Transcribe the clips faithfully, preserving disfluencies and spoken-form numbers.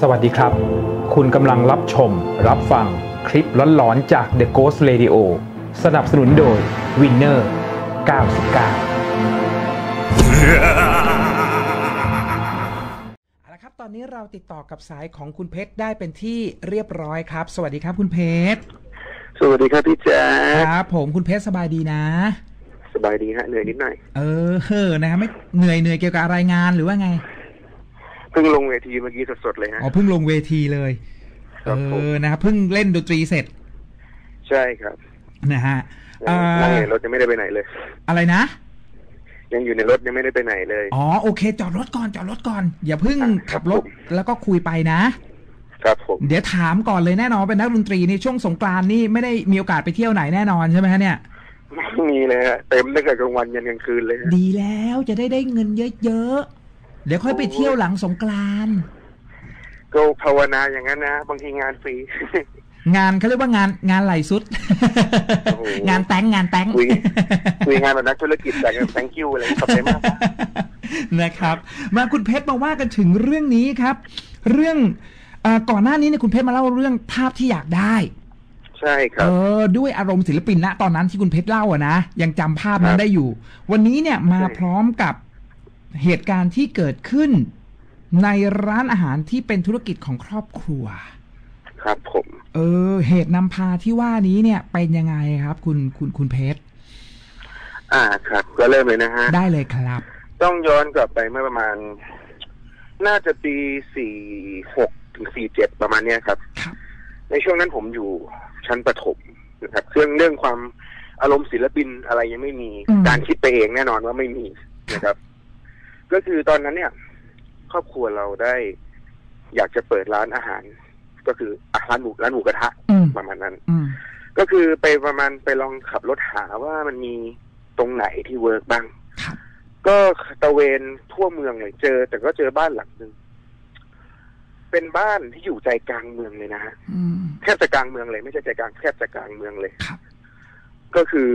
สวัสดีครับคุณกำลังรับชมรับฟังคลิปหลอนๆจาก The Ghost Radio สนับสนุนโดย Winner เก้าสิบเก้าเอาละครับตอนนี้เราติดต่อกับสายของคุณเพชรได้เป็นที่เรียบร้อยครับสวัสดีครับคุณเพชรสวัสดีครับพี่แจ๊คครับผมคุณเพชรสบายดีนะสบายดีฮะเหนื่อยนิดหน่อยเออเฮ้อนะไม่เหนื่อยเหนื่อยเกี่ยวกับรายงานหรือว่าไงเพิ่งลงเวทีเมื่อกี้สดๆเลยฮะอ๋อเพิ่งลงเวทีเลยเออนะครับเพิ่งเล่นดนตรีเสร็จใช่ครับนะฮะนั่งในรถยังไม่ได้ไปไหนเลยอะไรนะยังอยู่ในรถยังไม่ได้ไปไหนเลยอ๋อโอเคจอดรถก่อนจอดรถก่อนอย่าเพิ่งขับรถแล้วก็คุยไปนะครับผมเดี๋ยวถามก่อนเลยแน่นอนเป็นนักดนตรีนี่ช่วงสงกรานต์นี่ไม่ได้มีโอกาสไปเที่ยวไหนแน่นอนใช่ไหมฮะเนี่ยไม่มีเลยฮะเต็มตั้งแต่กลางวันยันกลางคืนเลยดีแล้วจะได้ได้เงินเยอะๆเดี๋ยวค่อยไปเที่ยวหลังสงกรานต์ก็ภาวนาอย่างนั้นนะบางทีงานฟรีงานเขาเรียกว่างานงานไหลสุดงานแต่งงานแต่งคุยงานแบบนักธุรกิจแต่ง thank you อะไรขอบใจมากนะครับมาคุณเพชรมาว่ากันถึงเรื่องนี้ครับเรื่องก่อนหน้านี้เนี่ยคุณเพชรมาเล่าเรื่องภาพที่อยากได้ใช่ครับเออด้วยอารมณ์ศิลปินณตอนนั้นที่คุณเพชรเล่าอะนะยังจำภาพนั้นได้อยู่วันนี้เนี่ยมาพร้อมกับเหตุการณ์ที่เกิดขึ้นในร้านอาหารที่เป็นธุรกิจของครอบครัวครับผมเออเหตุนำพาที่ว่านี้เนี่ยเป็นยังไงครับคุณคุณคุณเพชรอ่าครับก็เริ่มเลยนะฮะได้เลยครับต้องย้อนกลับไปเมื่อประมาณน่าจะปีสี่หกถึงสี่เจ็ดประมาณเนี้ยครับครับในช่วงนั้นผมอยู่ชั้นประถมนะครับเรื่องเรื่องความอารมณ์ศิลปินอะไรยังไม่มีการคิดไปเองแน่นอนว่าไม่มีนะครับก็คือตอนนั้นเนี่ยครอบครัวเราได้อยากจะเปิดร้านอาหารก็คือร้านหมูร้านหมูกระทะประมาณนั้นก็คือไปประมาณไปลองขับรถหาว่ามันมีตรงไหนที่เวิร์กบ้างก็ตะเวนทั่วเมืองเลยเจอแต่ก็เจอบ้านหลังนึงเป็นบ้านที่อยู่ใจกลางเมืองเลยนะฮะแทบจะกลางเมืองเลยไม่ใช่ใจกลางแทบจะกลางเมืองเลยก็คือ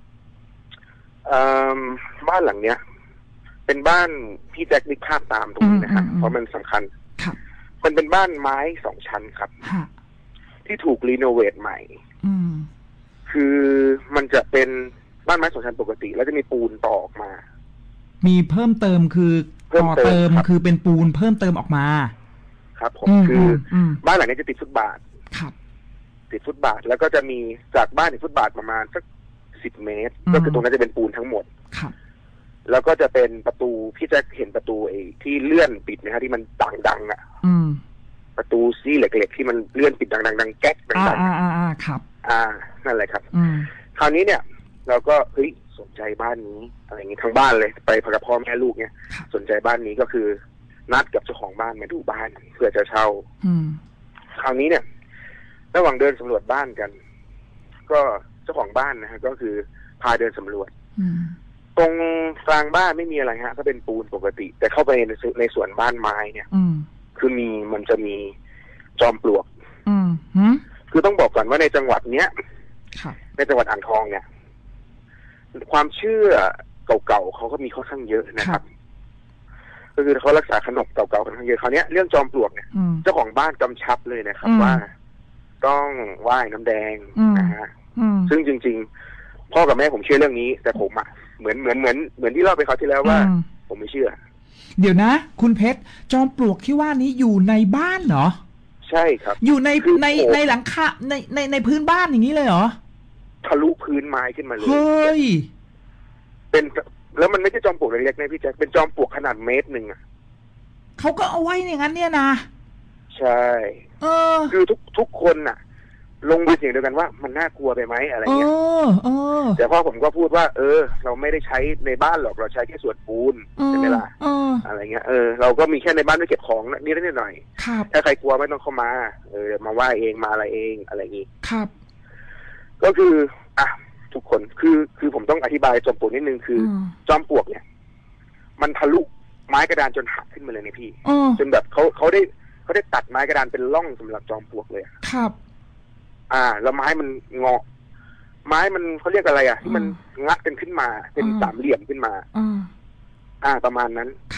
บ้านหลังเนี้ยเป็นบ้านพี่แจ็คนึกภาพตามตรงนี้นะฮะเพราะมันสำคัญมันเป็นบ้านไม้สองชั้นครับที่ถูกรีโนเวทใหม่คือมันจะเป็นบ้านไม้สองชั้นปกติแล้วจะมีปูนต่อออกมามีเพิ่มเติมคือต่อเติมคือเป็นปูนเพิ่มเติมออกมาครับผมคือบ้านหลังนี้จะติดฟุตบาทติดฟุตบาทแล้วก็จะมีจากบ้านถึงฟุตบาทประมาณสักสิบเมตรก็คือตรงนั้นจะเป็นปูนทั้งหมดแล้วก็จะเป็นประตูพี่แจ็คเห็นประตูไอ้ที่เลื่อนปิดนะฮะที่มันดังๆอ่ะประตูซี่เหล็กๆที่มันเลื่อนปิดดังๆดังแก๊กดังๆอ่าอ่าอ่าครับอ่านั่นแหละครับคราวนี้เนี่ยเราก็เฮ้ยสนใจบ้านนี้อะไรอย่างงี้ทั้งบ้านเลยไปพากับพ่อแม่ลูกเนี่ยสนใจบ้านนี้ก็คือนัดกับเจ้าของบ้านมาดูบ้านเพื่อจะเช่าคราวนี้เนี่ยระหว่างเดินสำรวจบ้านกันก็เจ้าของบ้านนะฮะก็คือพาเดินสำรวจตรงกลางบ้านไม่มีอะไรฮะก็เป็นปูนปกติแต่เข้าไปในในส่วนบ้านไม้เนี่ยคือมีมันจะมีจอมปลวกคือต้องบอกก่อนว่าในจังหวัดเนี้ยในจังหวัดอ่างทองเนี่ยความเชื่อเก่าๆเขาก็มีค่อนข้างเยอะนะครับก็คือเขารักษาขนบเก่าๆค่อนข้างเยอะคราวนี้เรื่องจอมปลวกเนี่ยเจ้าของบ้านกำชับเลยนะครับว่าต้องไหว้น้ำแดงนะฮะซึ่งจริงๆพ่อกับแม่ผมเชื่อเรื่องนี้แต่ผมอ่ะเหมือนเหมือนเหมือนเหมือนที่เล่าไปคราวที่แล้วว่าผมไม่เชื่อเดี๋ยวนะคุณเพชรจอมปลวกที่ว่านี้อยู่ในบ้านเหรอใช่ครับอยู่ในในในหลังคาในในในพื้นบ้านอย่างนี้เลยเหรอทะลุพื้นไม้ขึ้นมาเลยเฮ้ยเป็นแล้วมันไม่ใช่จอมปลวกเล็กๆนะพี่แจ๊คเป็นจอมปลวกขนาดเมตรหนึ่งอ่ะเขาก็เอาไว้อย่างนั้นเนี่ยนะใช่เออคือทุกทุกคนน่ะลงเป็นเสียงเดียวกันว่ามันน่ากลัวไปไหมอะไรเงี้ยแต่พ่อผมก็พูดว่าเออเราไม่ได้ใช้ในบ้านหรอกเราใช้แค่ส่วนปูนใช่ไหมล่ะอะไรเงี้ยเออเราก็มีแค่ในบ้านด้วยเก็บของนิดนิดหน่อยถ้าใครกลัวไม่ต้องเข้ามาเออมาว่าเองมาอะไรเองอะไรอย่างงี้ครับก็คืออ่ะทุกคนคือคือผมต้องอธิบายจอมปลวกนิดนึงคือจอมปลวกเนี่ยมันทะลุไม้กระดานจนหักขึ้นมาเลยเนี่ยพี่จนแบบเขาเขาได้เขาได้ตัดไม้กระดานเป็นร่องสำหรับจอมปลวกเลยครับอ่าแล้วไม้มันงอไม้มันเขาเรียกอะไรอ่ะที่มันงัดกันขึ้นมาเป็นสามเหลี่ยมขึ้นมาอ่าประมาณนั้นครับ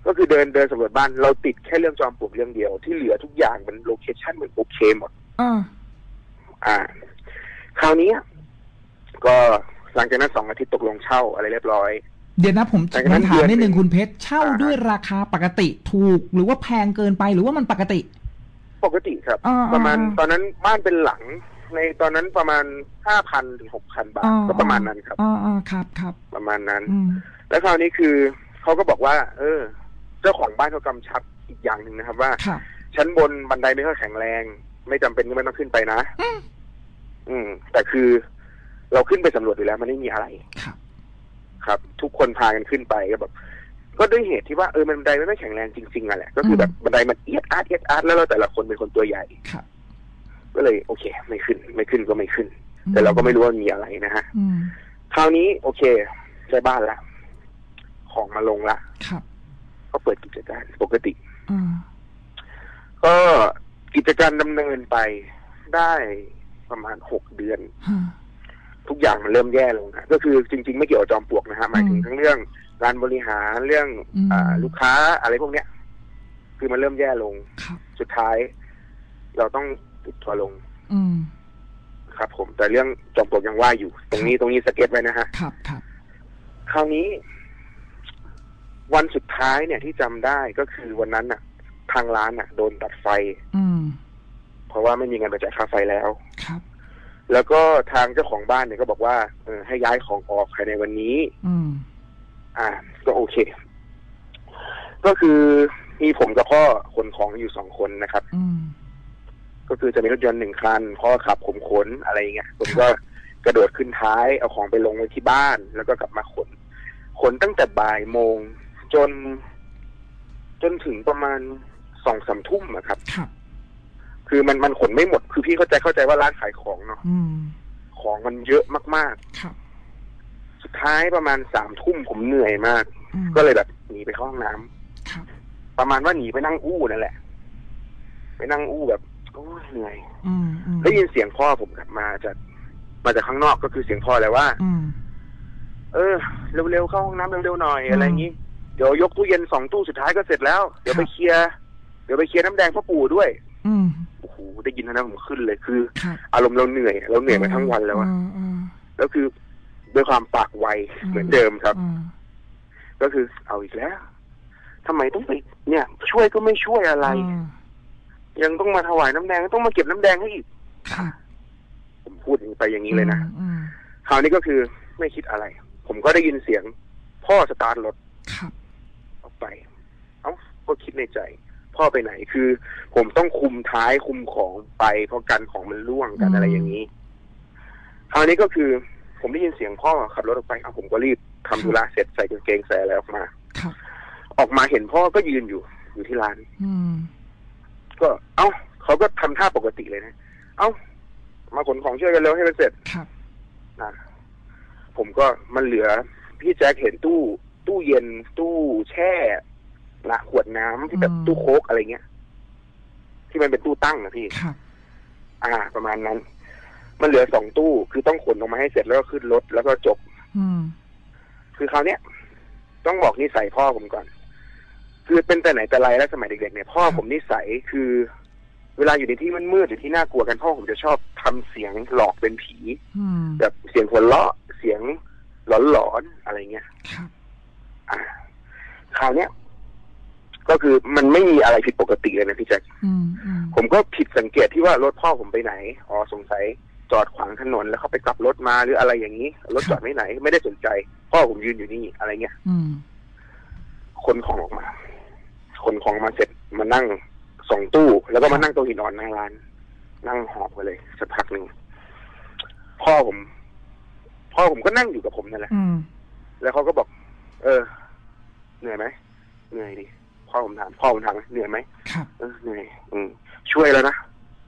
ก็คือเดินเดินสำรวจบ้านเราติดแค่เรื่องจอมปลวกเรื่องเดียวที่เหลือทุกอย่างมันโลเคชั่นมันโอเคหมดอ่าอ่าคราวนี้ก็หลังจากนั้นสองอาทิตย์ตกลงเช่าอะไรเรียบร้อยเดี๋ยวนะผมผมถามนิดนึงคุณเพชรเช่าด้วยราคาปกติถูกหรือว่าแพงเกินไปหรือว่ามันปกติปกติครับประมาณตอนนั้นบ้านเป็นหลังในตอนนั้นประมาณห้าพันถึงหกพันบาทก็ประมาณนั้นครับอ๋อครับครับประมาณนั้นแล้วคราวนี้คือเขาก็บอกว่าเออเจ้าของบ้านเขากำชับอีกอย่างหนึ่งนะครับว่าชั้นบนบันไดไม่ค่อยแข็งแรงไม่จำเป็นก็ไม่ต้องขึ้นไปนะอืมแต่คือเราขึ้นไปสำรวจอยู่แล้วมันไม่มีอะไรครับครับทุกคนพากันขึ้นไปก็แบบก็ด้วยเหตุที่ว่าเออมันบันไดไม่แข็งแรงจริงๆอ่ะแหละก็คือแบบบันไดมันเอียดอาร์ตเอียดอาร์ตแล้วเราแต่ละคนเป็นคนตัวใหญ่ครับก็เลยโอเคไม่ขึ้นไม่ขึ้นก็ไม่ขึ้นแต่เราก็ไม่รู้ว่ามีอะไรนะฮะคราวนี้โอเคใช้บ้านละของมาลงละครับก็เปิดกิจการปกติก็กิจการดำเนินไปได้ประมาณหกเดือนทุกอย่างมันเริ่มแย่ลงนะก็คือจริงๆไม่เกี่ยวกับจอมปลวกนะฮะหมายถึงทั้งเรื่องการบริหารเรื่องอ่าลูกค้าอะไรพวกเนี้ยคือมันเริ่มแย่ลงสุดท้ายเราต้องปิดทัวร์ลงครับผมแต่เรื่องจอมปลวกยังว่าอยู่ตรงนี้ตรงนี้สเก็ตไว้นะฮะครับครับคราวนี้วันสุดท้ายเนี่ยที่จำได้ก็คือวันนั้นน่ะทางร้านน่ะโดนตัดไฟเพราะว่าไม่มีเงินไปจ่ายค่าไฟแล้วครับแล้วก็ทางเจ้าของบ้านเนี่ยก็บอกว่าเออให้ย้ายของออกภายในวันนี้อืมอ่าก็โอเคก็คือมีผมกับพ่อขนของอยู่สองคนนะครับอืมก็คือจะมีรถยนต์หนึ่งคันพ่อขับผมขนอะไรเงี้ยผมก็กระโดดขึ้นท้ายเอาของไปลงไว้ที่บ้านแล้วก็กลับมาขนขนตั้งแต่บ่ายโมงจนจนถึงประมาณสองสามทุ่มอะครับครับคือมันมันขนไม่หมดคือพี่เข้าใจเข้าใจว่าร้านขายของเนาะของมันเยอะมากๆครับสุดท้ายประมาณสามทุ่มผมเหนื่อยมากก็เลยแบบหนีไปเข้าห้องน้ำครับประมาณว่าหนีไปนั่งอู้นั่นแหละไปนั่งอู้แบบโอ้เหนื่อยได้ยินเสียงพ่อผมกลับมาจากมาจากข้างนอกก็คือเสียงพ่อเลยว่าเออเร็วๆเข้าห้องน้ำเร็วๆหน่อยอะไรอย่างนี้เดี๋ยวยกตู้เย็นสองตู้สุดท้ายก็เสร็จแล้วเดี๋ยวไปเคลียร์เดี๋ยวไปเคลียร์น้ำแดงพ่อปู่ด้วยโอ้โหได้ยินนะผมขึ้นเลยคืออารมณ์เราเหนื่อยเราเหนื่อยมาทั้งวันแล้วอะแล้วคือด้วยความปากไวเหมือนเดิมครับก็คือเอาอีกแล้วทำไมต้องไปเนี่ยช่วยก็ไม่ช่วยอะไรยังต้องมาถวายน้ำแดงต้องมาเก็บน้ำแดงให้อีกผมพูดไปอย่างนี้เลยนะคราวนี้ก็คือไม่คิดอะไรผมก็ได้ยินเสียงพ่อสตาร์ทรถออกไปเอ้าก็คิดในใจพ่อไปไหนคือผมต้องคุมท้ายคุมของไปเพราะกันของมันร่วงกันอะไรอย่างนี้คราวนี้ก็คือผมได้ยินเสียงพ่อขับรถออกไปเอาผมก็รีบทำธุระเสร็จใส่กางเกงใส่อะไรออกมาออกมาเห็นพ่อก็ยืนอยู่อยู่ที่ร้านก็เอ้าเขาก็ทำท่าปกติเลยนะเอ้ามาขนของช่วยกันเร็วให้มันเสร็จนะผมก็มันเหลือพี่แจ็คเห็นตู้ตู้เย็นตู้แช่ละขวดน้ำที่แบบตู้โค้กอะไรเงี้ยที่มันเป็นตู้ตั้งนะพี่อ่าประมาณนั้นมันเหลือสองตู้คือต้องขนออกมาให้เสร็จแล้วก็ขึ้นรถแล้วก็จบคือคราวเนี้ยต้องบอกนิสัยพ่อผมก่อนคือเป็นแต่ไหนแต่ไรแล้วสมัยเด็กๆเนี่ยพ่อผมนิสัยคือเวลาอยู่ในที่มันมืดหรือที่น่ากลัวกันพ่อผมจะชอบทำเสียงหลอกเป็นผีแบบเสียงหัวเราะเสียงหลอนๆอะไรเงี้ยอ่าคราวเนี้ยก็คือมันไม่มีอะไรผิดปกติเลยนะพี่แจ็คผมก็ผิดสังเกตที่ว่ารถพ่อผมไปไหนอ๋อสงสัยจอดขวางถนนแล้วเขาไปกลับรถมาหรืออะไรอย่างนี้รถจอดไม่ไหนไม่ได้สนใจพ่อผมยืนอยู่นี่อะไรเงี้ยคนของออกมาคนของมาเสร็จมานั่งสองตู้แล้วก็มานั่งโต๊ะหินอ่อนหน้าร้านนั่งหอบไปเลยสักพักหนึ่งพ่อผมพ่อผมก็นั่งอยู่กับผมนั่นแหละแล้วเขาก็บอกเออเหนื่อยไหมเหนื่อยดิพ่อผมถามพ่อผมถามเหนื่อยไหมครับเออเหนื่อยอืมช่วยแล้วนะ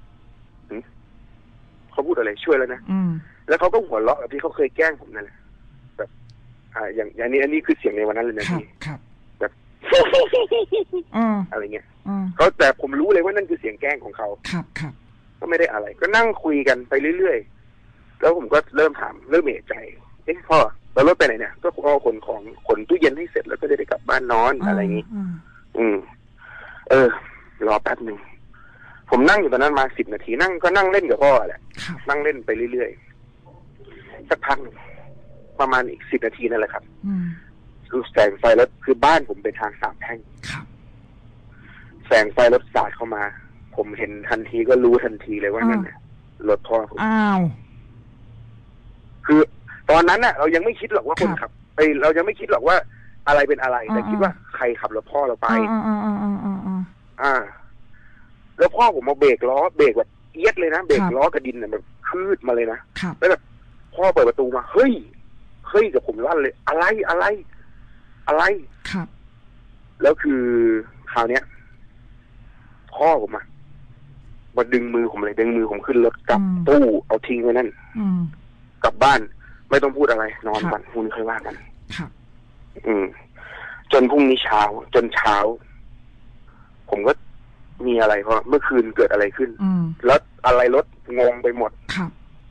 เขาพูดอะไรช่วยแล้วนะแล้วเขาก็หัวเราะแบบที่เขาเคยแกล้งผมนั่นแหละแบบอ่าอย่างอย่างนี้อันนี้คือเสียงในวันนั้นเลยนะพี่แบบอะไรเงี้ยเขาแต่ผมรู้เลยว่านั่นคือเสียงแกล้งของเขาครับครับก็ไม่ได้อะไรก็นั่งคุยกันไปเรื่อยๆแล้วผมก็เริ่มถามเริ่มเอะใจเอ๊ะพ่อแล้วรถไปไหนเนี่ยก็พ่อขนของขนตู้เย็นให้เสร็จแล้วก็จะได้กลับบ้านนอนอะไรอย่างนี้อืมเออรอแป๊บหนึ่งผมนั่งอยู่ตอนนั้นมาสิบนาทีนั่งก็นั่งเล่นกับพ่อแหละนั่งเล่นไปเรื่อยๆสักพักหนึ่งประมาณอีกสิบนาทีนั่นแหละครับคือแสงไฟรถคือบ้านผมเป็นทางสามแพร่งแสงไฟรถสาดเข้ามาผมเห็นทันทีก็รู้ทันทีเลยว่านั่นเนี่ยรถพ่อผมอ้าวคือตอนนั้นน่ะเรายังไม่คิดหรอกว่าคนขับไอเรายังไม่คิดหรอกว่าอะไรเป็นอะไรแต่คิดว่าใครขับรถพ่อเราไปอ่าอ่าอ่าอ่าอ่าอ่าแล้วพ่อผมมาเบรกล้อเบรกแบบเอียดเลยนะเบรกล้อกระดินเนี่ยแบบคืดมาเลยนะแล้วแบบพ่อเปิดประตูมาเฮ้ยเฮ้ยกับผมลั่นเลยอะไรอะไรอะไรครับแล้วคือคราวเนี้ยพ่อผมอะมาดึงมือผมเลยดึงมือผมขึ้นรถกลับตู้เอาทิ้งไว้นั่นกลับบ้านไม่ต้องพูดอะไรนอนวันพรุ่งนี้ค่อยว่ากันครับอืมจนพรุ่งนี้เช้าจนเช้าผมก็มีอะไรเพราะเมื่อคืนเกิดอะไรขึ้นแล้วอะไรรถงงไปหมดครับ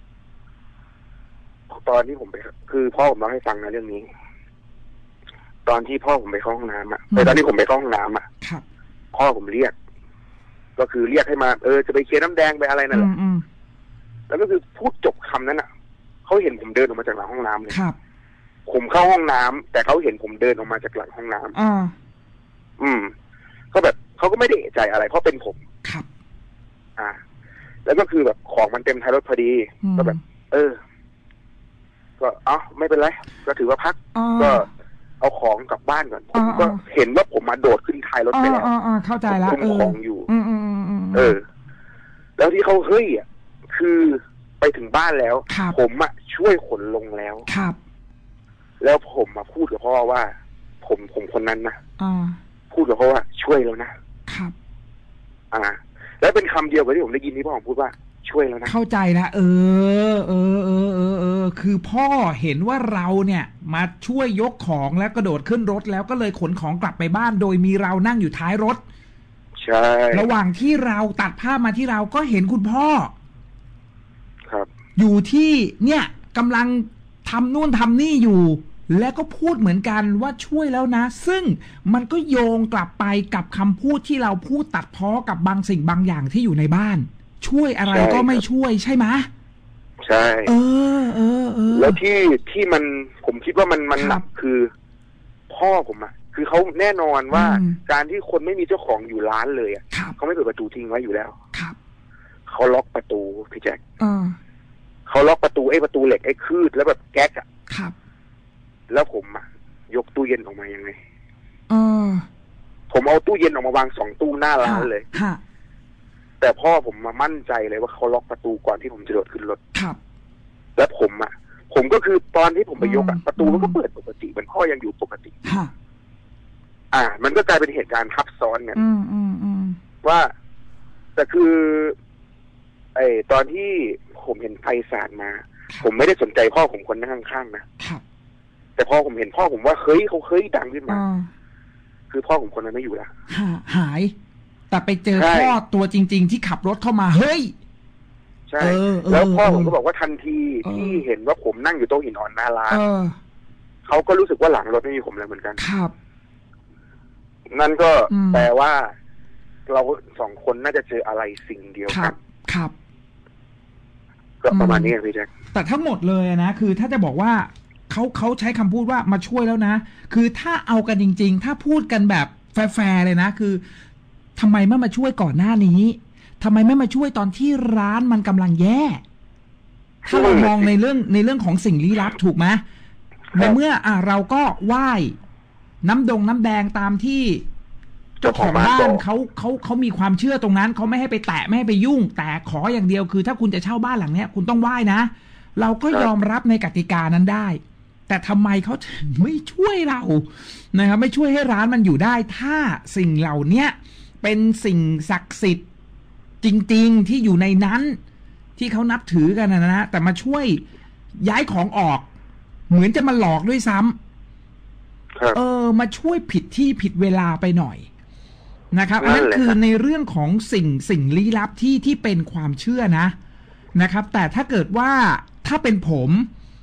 ตอนที่ผมไปคือพ่อผมเล่าให้ฟังนะเรื่องนี้ตอนที่พ่อผมไปเข้าห้องน้ำอ่ะแต่ตอนที่ผมไปเข้าห้องน้ำอ่ะพ่อผมเรียกก็คือเรียกให้มาเออจะไปเคลียร์น้ำแดงไปอะไรนั่นแหละแล้วก็คือพูดจบคำนั้นอ่ะเขาเห็นผมเดินออกมาจากหลังห้องน้ำเลยผมเข้าห้องน้ำแต่เขาเห็นผมเดินออกมาจากหลังห้องน้ำอ่าอืมก็แบบเขาก็ไม่ได้เอะใจอะไรเพราะเป็นผมครับอ่าแล้วก็คือแบบของมันเต็มท้ายรถพอดีก็แบบเออก็เอ้าไม่เป็นไรก็ถือว่าพักก็เอาของกลับบ้านก่อนผมก็เห็นว่าผมมาโดดขึ้นท้ายรถไปแล้วเข้าใจแล้วคุมของอยู่เออแล้วที่เขาเฮ้ยอ่ะคือไปถึงบ้านแล้วผมอ่ะช่วยขนลงแล้วครับแล้วผมมาพูดกับพ่อว่าผมผมคนนั้นนะพูดกับพ่อว่าช่วยแล้วนะครับอ่าแล้วเป็นคำเดียวกับที่ผมได้ยินที่พ่อผมพูดว่าช่วยแล้วนะเข้าใจนะเออเออเออเออเออคือพ่อเห็นว่าเราเนี่ยมาช่วยยกของแล้วกระโดดขึ้นรถแล้วก็เลยขนของกลับไปบ้านโดยมีเรานั่งอยู่ท้ายรถใช่ระหว่างที่เราตัดภาพมาที่เราก็เห็นคุณพ่อครับอยู่ที่เนี่ยกำลังทำนู่นทำนี่อยู่แล้วก็พูดเหมือนกันว่าช่วยแล้วนะซึ่งมันก็โยงกลับไปกับคำพูดที่เราพูดตัดพ้อกับบางสิ่งบางอย่างที่อยู่ในบ้านช่วยอะไรก็ไม่ช่วยใช่ไหมใช่เออเออเออแล้วที่ที่มันผมคิดว่ามันมันหนักคือพ่อผมอะคือเขาแน่นอนว่าการที่คนไม่มีเจ้าของอยู่ร้านเลยอะเขาไม่เปิดประตูทิ้งไว้อยู่แล้วครับเขาล็อกประตูพี่แจ็คเขาล็อกประตูไอ้ประตูเหล็กไอ้คืดแล้วแบบแก๊กอะครับแล้วผมอะยกตู้เย็นออกมายังไงเออผมเอาตู้เย็นออกมาวางสองตู้หน้าร้านเลยแต่พ่อผมมามั่นใจเลยว่าเขาล็อกประตูก่อนที่ผมจะโดดขึ้นรถครับแล้วผมอ่ะผมก็คือตอนที่ผมไปยกอ่ะประตูมันก็เปิดปกติมันพ่อยังอยู่ปกติค่ะอ่ามันก็กลายเป็นเหตุการณ์ทับซ้อนกันอืมอืมอืมว่าแต่คือไอ้ตอนที่ผมเห็นไฟสาดมาผมไม่ได้สนใจพ่อผมคนนั่งข้างๆนะครับแต่พอผมเห็นพ่อผมว่าเฮ้ยเขาเฮ้ยดังขึ้นมาคือพ่อผมคนนั้นไม่อยู่แล้วหายแต่ไปเจอพ่อตัวจริงๆที่ขับรถเข้ามาเฮ้ยใช่แล้วพ่อผมก็บอกว่าทันทีที่เห็นว่าผมนั่งอยู่โต๊ะหินอ่อนหน้าร้านเขาก็รู้สึกว่าหลังรถไม่มีผมแล้วเหมือนกันครับนั่นก็แปลว่าเราสองคนน่าจะเจออะไรสิ่งเดียวกันครับก็ประมาณนี้พี่แจ็คแต่ทั้งหมดเลยนะคือถ้าจะบอกว่าเขาเขาใช้คำพูดว่ามาช่วยแล้วนะคือถ้าเอากันจริงๆถ้าพูดกันแบบแฟร์ๆเลยนะคือทำไมไม่มาช่วยก่อนหน้านี้ทำไมไม่มาช่วยตอนที่ร้านมันกำลังแย่ถ้าเรามองในเรื่องในเรื่องของสิ่งลี้ลับถูกไหมในเมื่ออ่ะเราก็ไหว้น้ำดงน้ำแดงตามที่เจ้าของบ้านเขาเขาเขามีความเชื่อตรงนั้นเขาไม่ให้ไปแตะไม่ให้ไปยุ่งแต่ขออย่างเดียวคือถ้าคุณจะเช่าบ้านหลังเนี้ยคุณต้องไหว้นะเราก็ยอมรับในกติกานั้นได้แต่ทำไมเขาถึงไม่ช่วยเรานะครับไม่ช่วยให้ร้านมันอยู่ได้ถ้าสิ่งเหล่านี้เป็นสิ่งศักดิ์สิทธิ์จริงๆที่อยู่ในนั้นที่เขานับถือกันนะนะแต่มาช่วยย้ายของออกเหมือนจะมาหลอกด้วยซ้ำเออมาช่วยผิดที่ผิดเวลาไปหน่อยนะครับนั่นคือในเรื่องของสิ่งสิ่งลี้ลับที่ที่เป็นความเชื่อนะนะครับแต่ถ้าเกิดว่าถ้าเป็นผม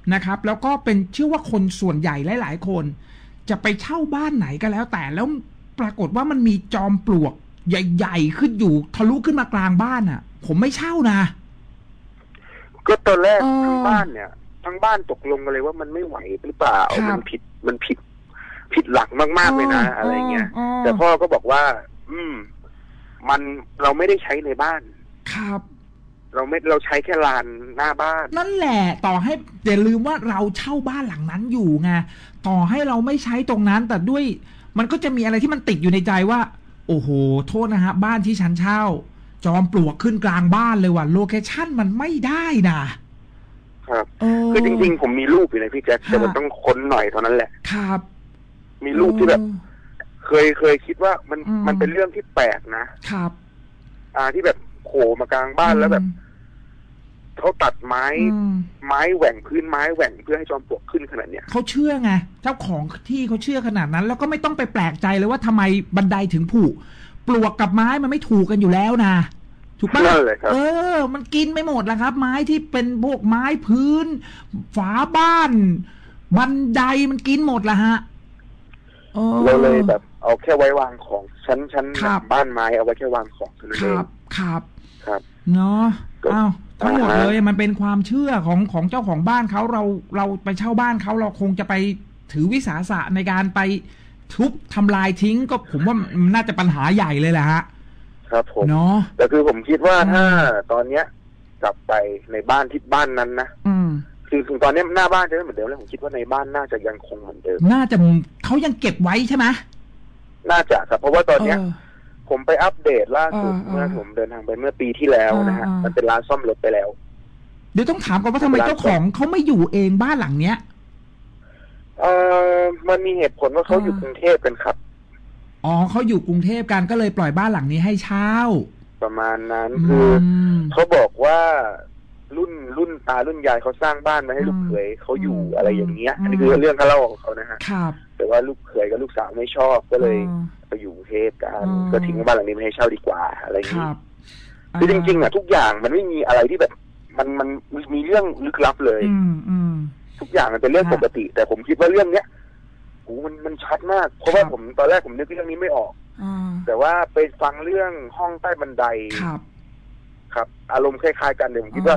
นะครับแล้วก็เป็นเชื่อว่าคนส่วนใหญ่หลายๆคนจะไปเช่าบ้านไหนก็แล้วแต่แล้วปรากฏว่ามันมีจอมปลวกใหญ่ๆขึ้นอยู่ทะลุขึ้นมากลางบ้านอ่ะผมไม่เช่านะก็ตอนแรกทั้งบ้านเนี่ยทั้งบ้านตกลงกันเลยว่ามันไม่ไหวหรือเปล่ามันผิดมันผิดผิดหลักมากๆเลยนะอะไรเงี้ยแต่พ่อก็บอกว่าอืมมันเราไม่ได้ใช้ในบ้านครับเราไม่เราใช้แค่ลานหน้าบ้านนั่นแหละต่อให้อย่าลืมว่าเราเช่าบ้านหลังนั้นอยู่ไงต่อให้เราไม่ใช้ตรงนั้นแต่ด้วยมันก็จะมีอะไรที่มันติดอยู่ในใจว่าโอ้โหโทษนะฮะบ้านที่ฉันเช่าจอมปลวกขึ้นกลางบ้านเลยว่ะโลเคชั่นมันไม่ได้นะครับคือจริงๆผมมีรูปอยู่นะพี่แจ๊คแต่มันต้องค้นหน่อยเท่านั้นแหละครับมีรูปที่แบบเคยเคยคิดว่ามันมันเป็นเรื่องที่แปลกนะครับอ่าที่แบบโผล่มากลางบ้านแล้วแบบเขาตัดไม้ไม้แหว่งพื้นไม้แหว่งเพื่อให้จอมปลวกขึ้นขนาดเนี้ยเขาเชื่อไงเจ้าของที่เขาเชื่อขนาดนั้นแล้วก็ไม่ต้องไปแปลกใจเลยว่าทำไมบันไดถึงผุปลวกกับไม้มันไม่ถูกกันอยู่แล้วนะถูกปะเออมันกินไม่หมดแล้วครับไม้ที่เป็นพวกไม้พื้นฝาบ้านบันไดมันกินหมดละฮะเราเลยแบบเอาแค่ไว้วางของชั้นชั้นบ้านไม้เอาไว้แค่วางของเท่านั้นเองครับครับครับเนาะอ้าวทั้งหมดเลยมันเป็นความเชื่อของของเจ้าของบ้านเขาเราเราไปเช่าบ้านเขาเราคงจะไปถือวิสาสะในการไปทุบทำลายทิ้งก็ผมว่ามันน่าจะปัญหาใหญ่เลยแหละฮะครับผมเนาะแต่คือผมคิดว่าถ้าตอนเนี้ยกลับไปในบ้านที่บ้านนั้นนะอืมคือถึงตอนนี้หน้าบ้านจะไม่เหมือนเดิมแล้วผมคิดว่าในบ้านน่าจะยังคงเหมือนเดิมน่าจะเขายังเก็บไว้ใช่ไหมน่าจะครับเพราะว่าตอนเนี้ยผมไปอัปเดตล่าสุดเมื่อผมเดินทางไปเมื่อปีที่แล้วนะฮะมันเป็นร้านซ่อมรถไปแล้วเดี๋ยวต้องถามก่อนว่าทำไมเจ้าของเขาไม่อยู่เองบ้านหลังเนี้ยเออมันมีเหตุผลว่าเขาอยู่กรุงเทพกันครับอ๋อเขาอยู่กรุงเทพกันก็เลยปล่อยบ้านหลังนี้ให้เช่าประมาณนั้นคือเขาบอกว่ารุ่นรุ่นตารุ่นยายเขาสร้างบ้านมาให้ลูกเขยเขาอยู่อะไรอย่างเงี้ยอันนี้คือเรื่องเขาเล่าของเขานะฮะแต่ว่าลูกเขยกับลูกสาวไม่ชอบก็เลยไปอยู่กรุงเทพกันก็ทิ้งบ้านหลังนี้ไม่ให้เช่าดีกว่าอะไรอย่างนี้คือจริงๆอ่ะทุกอย่างมันไม่มีอะไรที่แบบมันมันมีเรื่องลึกลับเลยทุกอย่างมันเป็นเรื่องปกติแต่ผมคิดว่าเรื่องเนี้ยโอ้มันมันชัดมากเพราะว่าผมตอนแรกผมนึกเรื่องนี้ไม่ออกแต่ว่าไปฟังเรื่องห้องใต้บันไดครับครับอารมณ์คล้ายๆกันเลยผมคิดว่า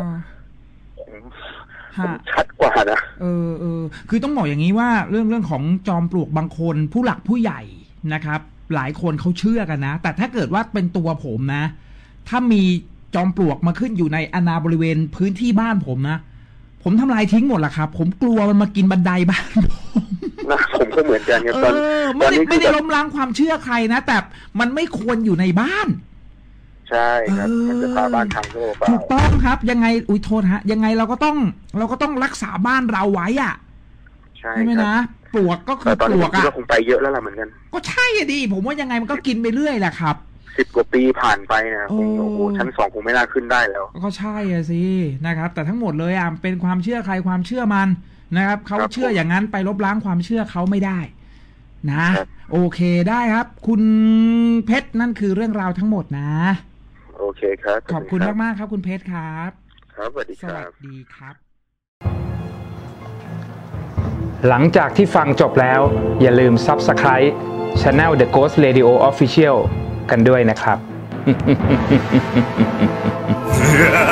ผมชัดกว่านะเออเออคือต้องบอกอย่างนี้ว่าเรื่องเรื่องของจอมปลวกบางคนผู้หลักผู้ใหญ่นะครับหลายคนเขาเชื่อกันนะแต่ถ้าเกิดว่าเป็นตัวผมนะถ้ามีจอมปลวกมาขึ้นอยู่ในอาณาบริเวณพื้นที่บ้านผมนะผมทำลายทิ้งหมดละครับผมกลัวมันมากินบันไดบ้านผมนะผมก็เหมือนกันครับตอนไม่ได้ไม่ได้ล้มล้างความเชื่อใครนะแต่มันไม่ควรอยู่ในบ้านใช่ครับมันจะพาบ้านพังโลกถูกต้องครับยังไงอุ้ยโทษฮะยังไงเราก็ต้องเราก็ต้องรักษาบ้านเราไว้อ่ะใช่ไหมนะปลวกก็คือปลวกอ่ะคงไปเยอะแล้วล่ะเหมือนกันก็ใช่ดิผมว่ายังไงมันก็กินไปเรื่อยแหละครับสิบกว่าปีผ่านไปนะคงโอ้โหชั้นสองคงไม่น่าขึ้นได้แล้วก็ใช่อะสินะครับแต่ทั้งหมดเลยอ่ะเป็นความเชื่อใครความเชื่อมันนะครับเขาเชื่ออย่างนั้นไปลบล้างความเชื่อเขาไม่ได้นะโอเคได้ครับคุณเพชรนั่นคือเรื่องราวทั้งหมดนะโอเคครับขอบคุณมากๆครับคุณเพชรครับครับสวัสดีครับสวัสดีครับหลังจากที่ฟังจบแล้วอย่าลืม Subscribe Channel The Ghost Radio Official กันด้วยนะครับ